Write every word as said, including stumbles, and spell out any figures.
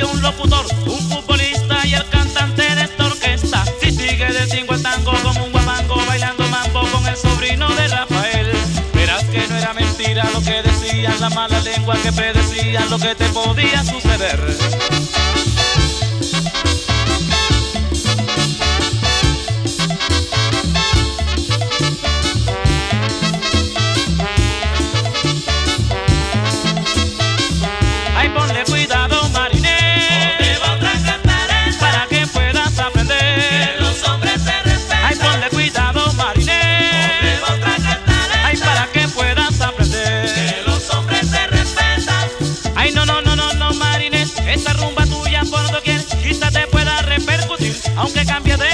un locutor, un futbolista y el cantante de esta orquesta. Si sigue de tingo el tango como un guapango, bailando mambo con el sobrino de Rafael. Verás que no era mentira lo que decían, la mala lengua que predecían lo que te podía suceder. Ay, ponle cuidado, marinero, te va otra cantareta, para que puedas aprender. que los hombres se respetan. Ay, ponle cuidado, marinero, te va otra cantareta, ay, para que puedas aprender. que los hombres se respetan. Ay, no, no, no, no, no, marines, esa rumba tuya por doquier quizá te pueda repercutir, aunque cambie de